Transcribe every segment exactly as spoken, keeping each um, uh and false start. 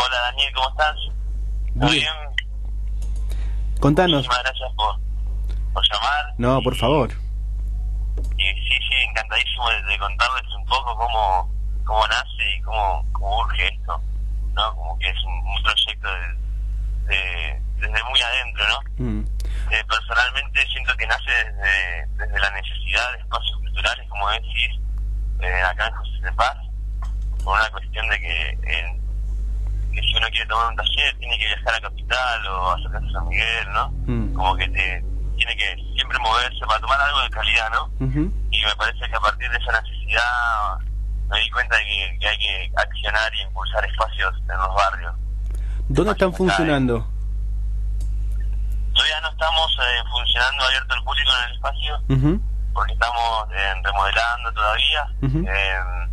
Hola Daniel, ¿cómo estás? ¿Todo bien? Contanos. Muchísimas gracias por, por llamar. No, por favor. Y sí, sí, encantadísimo de, de contarles un poco cómo, cómo nace y cómo, cómo urge esto, ¿no? Como que es un, un proyecto de, de, desde muy adentro, ¿no? Mm. Eh, personalmente siento que nace desde, desde la necesidad de espacios culturales, como decís, eh, acá en José de Paz, por una cuestión de que, eh, que si uno quiere tomar un taller tiene que viajar a Capital o acercarse a San Miguel, ¿no? Mm. Como que te tiene que siempre moverse para tomar algo de calidad, ¿no? Uh-huh. Y me parece que a partir de esa necesidad me di cuenta de que, que hay que accionar y impulsar espacios en los barrios. ¿Dónde están funcionando? Todavía no estamos eh, funcionando abierto al público en el espacio, uh-huh. porque estamos eh, remodelando todavía, uh-huh. eh,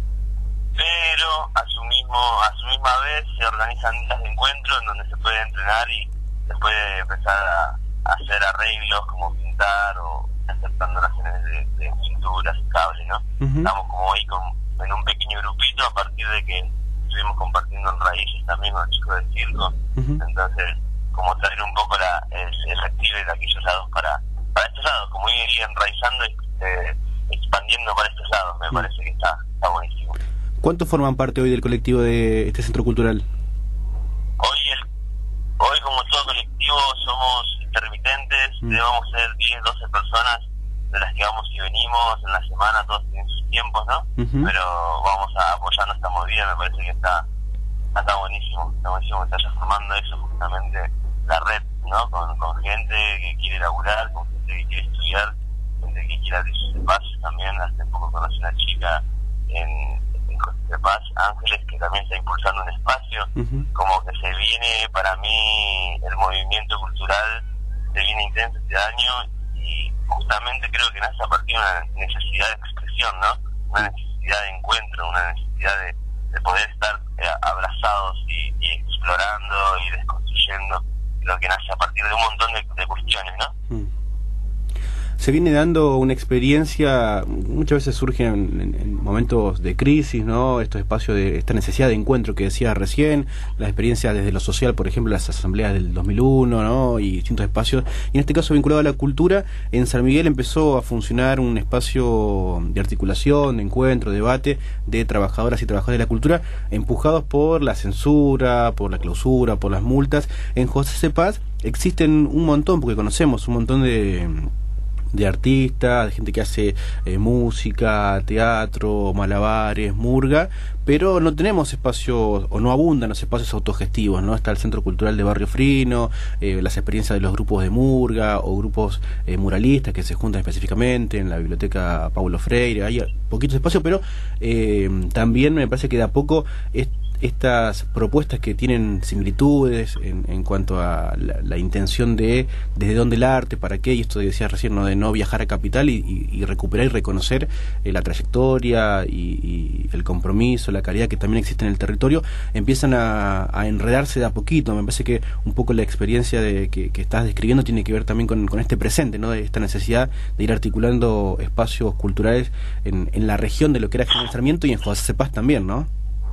pero a su mismo a su misma vez se organizan días de encuentro en donde se puede entrenar y se puede empezar a, a hacer arreglos como pintar o hacer plantaciones de, de pinturas y cables, ¿no? Uh-huh. Estamos como ahí con, en un pequeño grupito a partir de que estuvimos compartiendo en Raíces también con los chicos del circo, uh-huh. entonces como traer un poco la, el, el activo de aquellos lados para, para estos lados, como ir enraizando y eh, expandiendo para estos lados, me uh-huh. parece que está, está buenísimo. ¿Cuántos forman parte hoy del colectivo de este centro cultural? Hoy, el, hoy como todo colectivo, somos intermitentes, mm. debemos ser diez, doce personas de las que vamos y venimos en la semana, todos tienen sus tiempos, ¿no? Uh-huh. Pero vamos a apoyando esta movida, me parece que está, está buenísimo, está buenísimo que se haya formando eso, justamente la red, ¿no? Con, con gente que quiere laburar, con gente que quiere estudiar, gente que quiere abrir sus espacios también. Hace poco conocí una chica en de Paz, Ángeles, que también está impulsando un espacio, uh-huh. como que se viene, para mí, el movimiento cultural se viene intenso este año y justamente creo que nace a partir de una necesidad de expresión, ¿no? Una necesidad de encuentro, una necesidad de, de poder estar eh, abrazados y, y explorando y desconstruyendo lo que nace a partir de un montón de, de cuestiones, ¿no? Uh-huh. Se viene dando una experiencia, muchas veces surgen en, en momentos de crisis, ¿no? Estos espacios de esta necesidad de encuentro que decía recién, las experiencias desde lo social, por ejemplo, las asambleas del dos mil uno, ¿no? Y distintos espacios. Y en este caso vinculado a la cultura, en San Miguel empezó a funcionar un espacio de articulación, de encuentro, de debate de trabajadoras y trabajadores de la cultura, empujados por la censura, por la clausura, por las multas. En José C. Paz existen un montón, porque conocemos un montón de de artistas, de gente que hace eh, música, teatro, malabares, murga, pero no tenemos espacios, o no abundan los espacios autogestivos, ¿no? Está el Centro Cultural de Barrio Frino, eh, las experiencias de los grupos de murga o grupos eh, muralistas que se juntan específicamente en la Biblioteca Paulo Freire. Hay poquitos espacios, pero eh, también me parece que de a poco es estas propuestas que tienen similitudes en, en cuanto a la, la intención de desde dónde el arte, para qué, y esto decía recién, ¿no? De no viajar a Capital y, y, y recuperar y reconocer eh, la trayectoria y, y el compromiso, la calidad que también existe en el territorio, empiezan a, a enredarse de a poquito. Me parece que un poco la experiencia de, que, que estás describiendo tiene que ver también con, con este presente, ¿no? De esta necesidad de ir articulando espacios culturales en, en la región de lo que era General Sarmiento y en José C. Paz también, ¿no?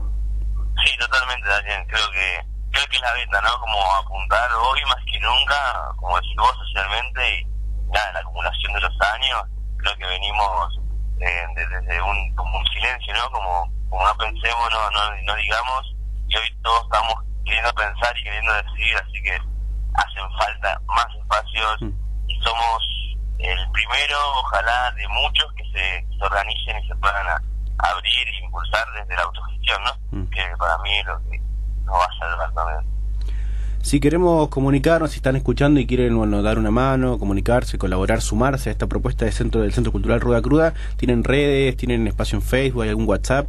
Sí, totalmente, Daniel. Creo que creo que es la beta, ¿no? Como apuntar hoy más que nunca, como decís vos, socialmente, y nada, la acumulación de los años, creo que venimos eh, desde de un como un silencio, ¿no? Como, como no pensemos, no, no, no digamos, y hoy todos estamos queriendo pensar y queriendo decidir, así que hacen falta más espacios y somos el primero, ojalá, de muchos que se, que se organicen y se puedan a, abrir e impulsar desde la autogestión, ¿no? Mm. Que para mí es lo que nos va a salvar también. Si queremos comunicarnos, si están escuchando y quieren, bueno, dar una mano, comunicarse, colaborar, sumarse a esta propuesta de centro del Centro Cultural Ruda Cruda, ¿tienen redes, tienen espacio en Facebook, hay algún WhatsApp?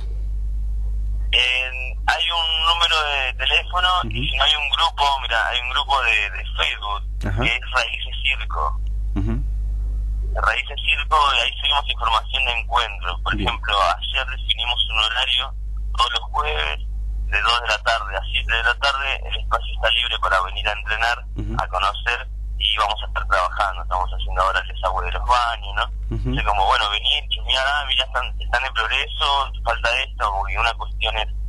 Eh, hay un número de teléfono, uh-huh. y si no hay un grupo, mira, hay un grupo de, de Facebook, uh-huh. que es Raíces Circo. Uh-huh. Raíces Circo, y ahí seguimos información de encuentros. Por Bien. ejemplo, ayer definimos un horario todos los jueves de dos de la tarde a siete de la tarde. El espacio está libre para venir a entrenar, uh-huh. a conocer, y vamos a estar trabajando. Estamos haciendo ahora el desagüe de los baños, ¿no? Uh-huh. Así como, bueno, venir, chusmear, ah, mira, están, están en progreso, falta esto, porque una cuestión es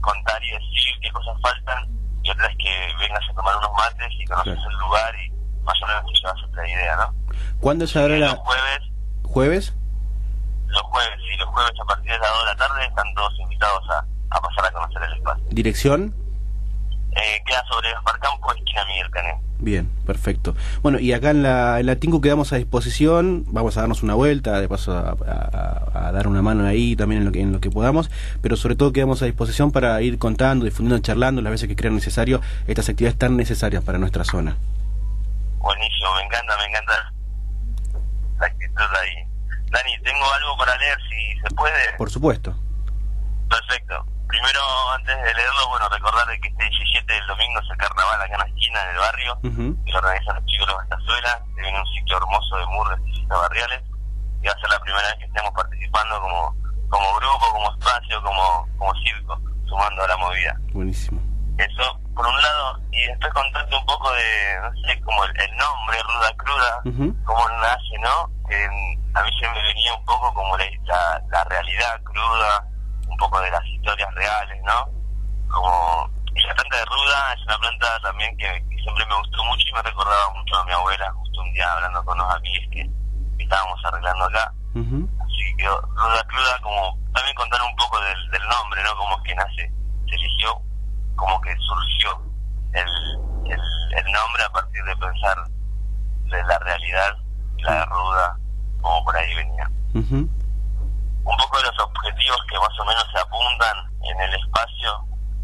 contar y decir qué cosas faltan, y otra es que vengas a tomar unos mates y conoces claro. el lugar y más o menos te llevas otra idea, ¿no? ¿Cuándo se abre la...? Los jueves. ¿Jueves? Los jueves, sí, los jueves a partir de las dos de la tarde están todos invitados a, a pasar a conocer el espacio. ¿Dirección? Eh, queda sobre Gaspar Campo, esquina Miguel Cané. Bien, perfecto. Bueno, y acá en la, en la Tinku quedamos a disposición, vamos a darnos una vuelta, de paso a, a, a dar una mano ahí también en lo, que, en lo que podamos, pero sobre todo quedamos a disposición para ir contando, difundiendo, charlando las veces que crean necesario estas actividades tan necesarias para nuestra zona. Buenísimo, me encanta, me encanta la actitud ahí. Dani, tengo algo para leer, si se puede. Por supuesto. Perfecto. Primero, antes de leerlo, bueno, recordar que este diecisiete del domingo es el carnaval acá en la esquina, en el barrio, uh-huh. que lo organizan los chicos de los Bastazuela, que viene un sitio hermoso de murgas y fiestas barriales, y va a ser la primera vez que estemos participando como como grupo, como espacio, como como circo, sumando a la movida. Buenísimo. Eso, por un lado, y después contarte un poco de, no sé, como el, el nombre, Ruda Cruda, uh-huh. cómo nace, ¿no? Que a mí se me venía un poco como la, la, la realidad cruda, un poco de las historias reales, ¿no? Como, y la planta de ruda es una planta también que, que siempre me gustó mucho y me recordaba mucho a mi abuela, justo un día hablando con unos amigos que, que estábamos arreglando acá. Uh-huh. Así que Ruda Cruda, como también contar un poco del, del nombre, ¿no? Como es que nace, se eligió, como que surgió el, el, el nombre a partir de pensar de la realidad, la de ruda, como por ahí venía. Uh-huh. Un poco de los objetivos que más o menos se apuntan en el espacio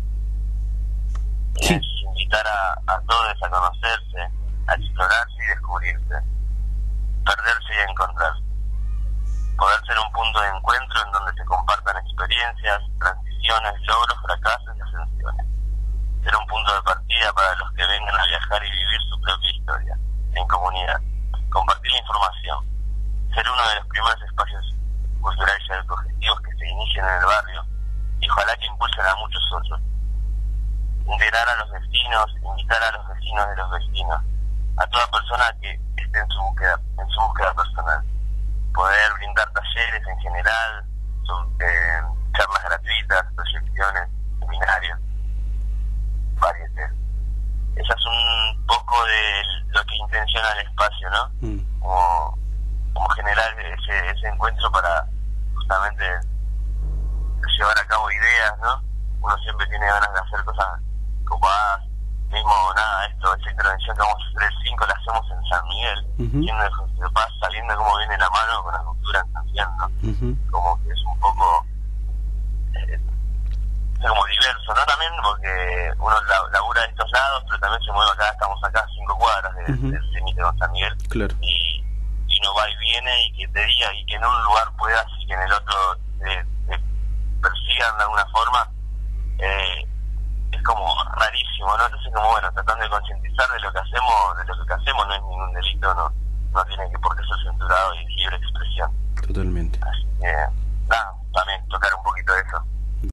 sí. es invitar a, a todos a conocerse, a explorarse y descubrirse, perderse y encontrarse, poder ser un punto de encuentro en donde se compartan experiencias, transiciones, logros, fracasos y ascensiones, ser un punto de partida para los que vengan a viajar y vivir su propia historia en comunidad, compartir la información, ser uno de los primeros espacios culturales y educativos que se inician en el barrio y ojalá que impulsen a muchos otros. Integrar a los vecinos, invitar a los vecinos de los vecinos, a toda persona que esté en su búsqueda, en su búsqueda personal. Poder brindar talleres en general, sobre, eh, charlas gratuitas, proyecciones, seminarios, varietés. Esa es un poco de lo que intenciona el espacio, ¿no? Mm. Como, como generar ese, ese encuentro para justamente llevar a cabo ideas, ¿no? Uno siempre tiene ganas de hacer cosas copadas, mismo nada, esto, esa intervención que vamos a hacer el cinco la hacemos en San Miguel, uh-huh. yendo de José de Paz, saliendo como viene la mano con la cultura en San Miguel, ¿no? Uh-huh. Como que es un poco eh, es como diverso, ¿no? También porque uno labura de estos lados, pero también se mueve acá, estamos acá a cinco cuadras de, uh-huh. del límite con San Miguel, claro. y, y uno va y viene y que te diga y que en un lugar puedas y que en el otro te, te persigan de alguna forma, eh, es como rarísimo, ¿no? Entonces como bueno, tratando de concientizar de lo que hacemos, de lo que hacemos no es ningún delito, no, no tiene que por qué ser censurado y libre expresión. Totalmente. Así que, nada, también tocar un poquito de eso.